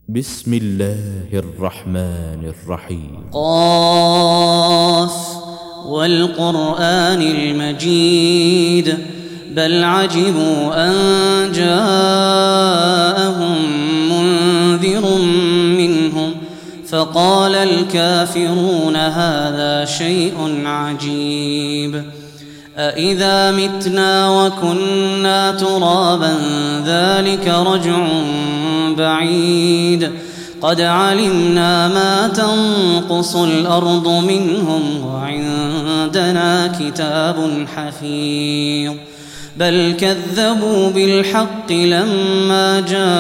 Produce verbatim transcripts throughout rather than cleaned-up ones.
بسم الله الرحمن الرحيم. قاف والقرآن المجيد بل عجبوا أن جاءهم منذر منهم فقال الكافرون هذا شيء عجيب. أإذا متنا وكنا ترابا ذلك رجع بعيد قد علمنا ما تنقص الأرض منهم وعندنا كتاب حفيظ بل كذبوا بالحق لما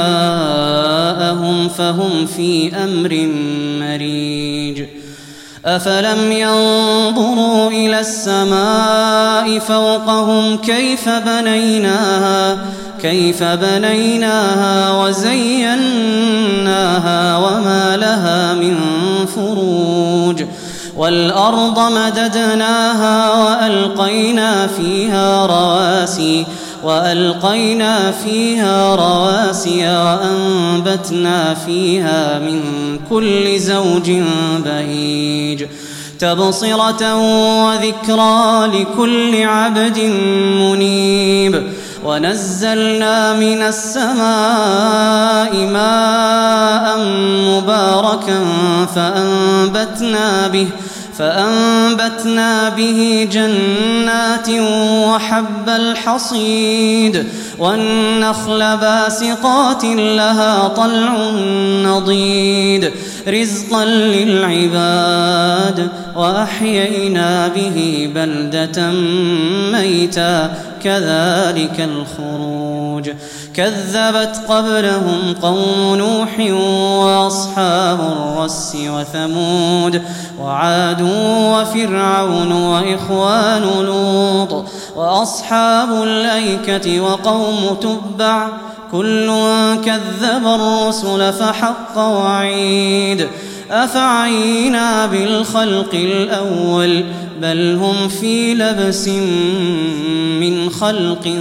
جاءهم فهم في أمر مريج. أفلم ينظروا إلى السماء فوقهم كيف بنيناها كيف بنيناها وزيناها وما لها من فروج والأرض مددناها وألقينا فيها رواسي وألقينا فيها رواسي وأنبتنا فيها من كل زوج بهيج تبصرة وذكرى لكل عبد منيب. ونزلنا من السماء ماء مباركا فأنبتنا به فأنبتنا به جنات وحب الحصيد والنخل باسقات لها طلع نضيد رزقا للعباد وأحيينا به بلدة ميتا كذلك الخروج. كذبت قبلهم قوم نوح وأصحاب الرس وثمود وعاد وفرعون وإخوان لوط وأصحاب الأيكة وقوم تبع كل كذب الرسل فحق وعيد. أفعينا بالخلق الأول بل هم في لبس من خلق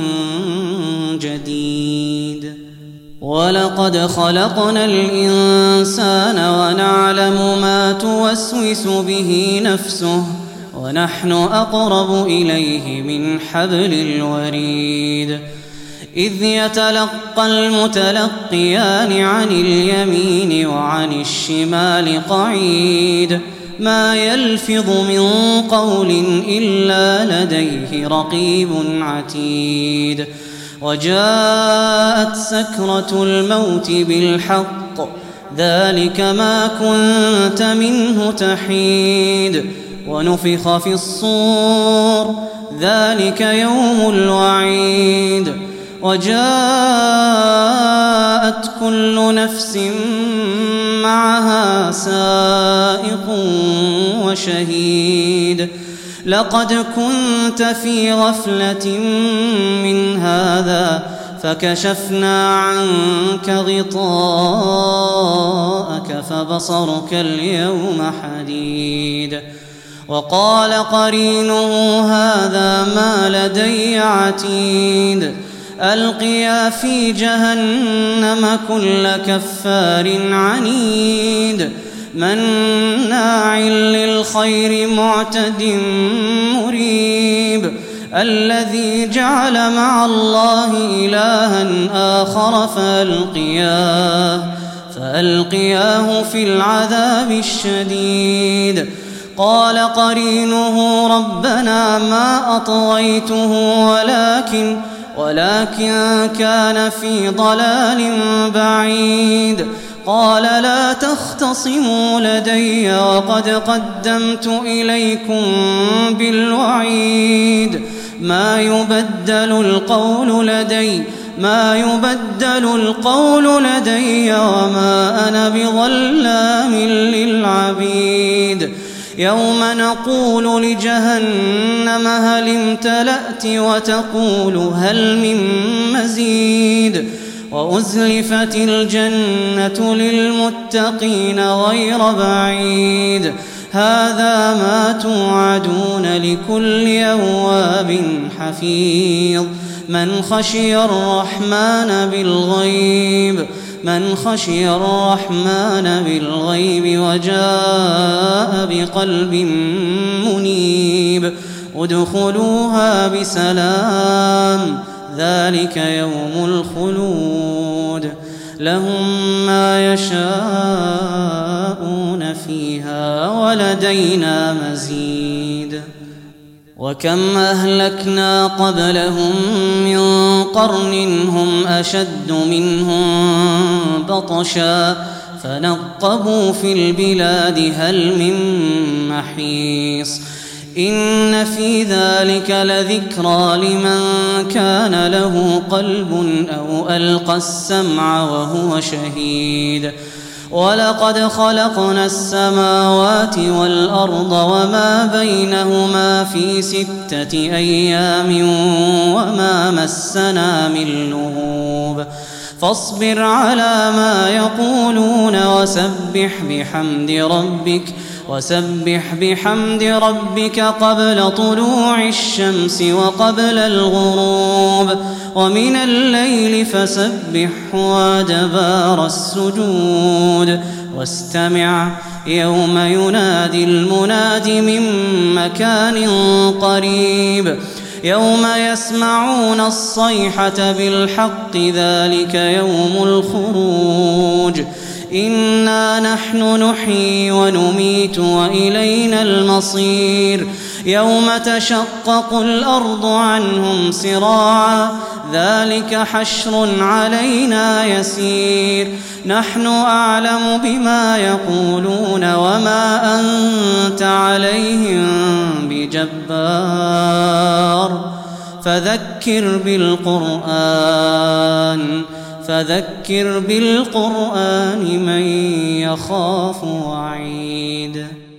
جديد. ولقد خلقنا الإنسان ونعلم ما توسوس به نفسه ونحن أقرب إليه من حبل الوريد. إذ يتلقى المتلقيان عن اليمين وعن الشمال قعيد ما يلفظ من قول إلا لديه رقيب عتيد. وجاءت سكرة الموت بالحق ذلك ما كنت منه تحيد. ونفخ في الصور ذلك يوم الوعيد. وجاءت كل نفس معها سائق وشهيد. لقد كنت في غفلة من هذا فكشفنا عنك غطاءك فبصرك اليوم حديد. وقال قرينه هذا ما لدي عتيد. ألقيا في جهنم كل كفار عنيد مناع للخير معتد مريب. الذي جعل مع الله إلها آخر فألقياه فألقياه في العذاب الشديد. قال قرينه ربنا ما أطغيته ولكن ولكن كان في ضلال بعيد. قال لا تختصموا لدي وقد قدمت إليكم بالوعيد. ما يبدل القول لدي ما يبدل القول لدي وما أنا بظلام للعبيد. يوم نقول لجهنم هل امتلأت وتقول هل من مزيد. وأزلفت الجنة للمتقين غير بعيد. هذا ما توعدون لكل أواب حفيظ من خشي الرحمن بالغيب من خشي الرحمن بالغيب وجاء بقلب منيب ادخلوها بسلام ذلك يوم الخلود لهم ما يشاءون فيها ولدينا مزيد وكم أهلكنا قبلهم من قرن هم أشد منهم بطشا فنقبوا في البلاد هل من محيص إن في ذلك لذكرى لمن كان له قلب أو ألقى السمع وهو شهيد ولقد خلقنا السماوات والأرض وما بينهما في ستة أيام وما مسنا من لغوب فاصبر على ما يقولون وسبح بحمد ربك وسبح بحمد ربك قبل طلوع الشمس وقبل الغروب ومن الليل فسبح وادبار السجود واستمع يوم ينادي المناد من مكان قريب يوم يسمعون الصيحة بالحق ذلك يوم الخروج إنا نحن نحيي ونميت وإلينا المصير يوم تشقق الأرض عنهم سراعا ذلك حشر علينا يسير نحن أعلم بما يقولون وما أنت عليهم بجبار فذكر بالقرآن فذكر بالقرآن من يخاف وعيد.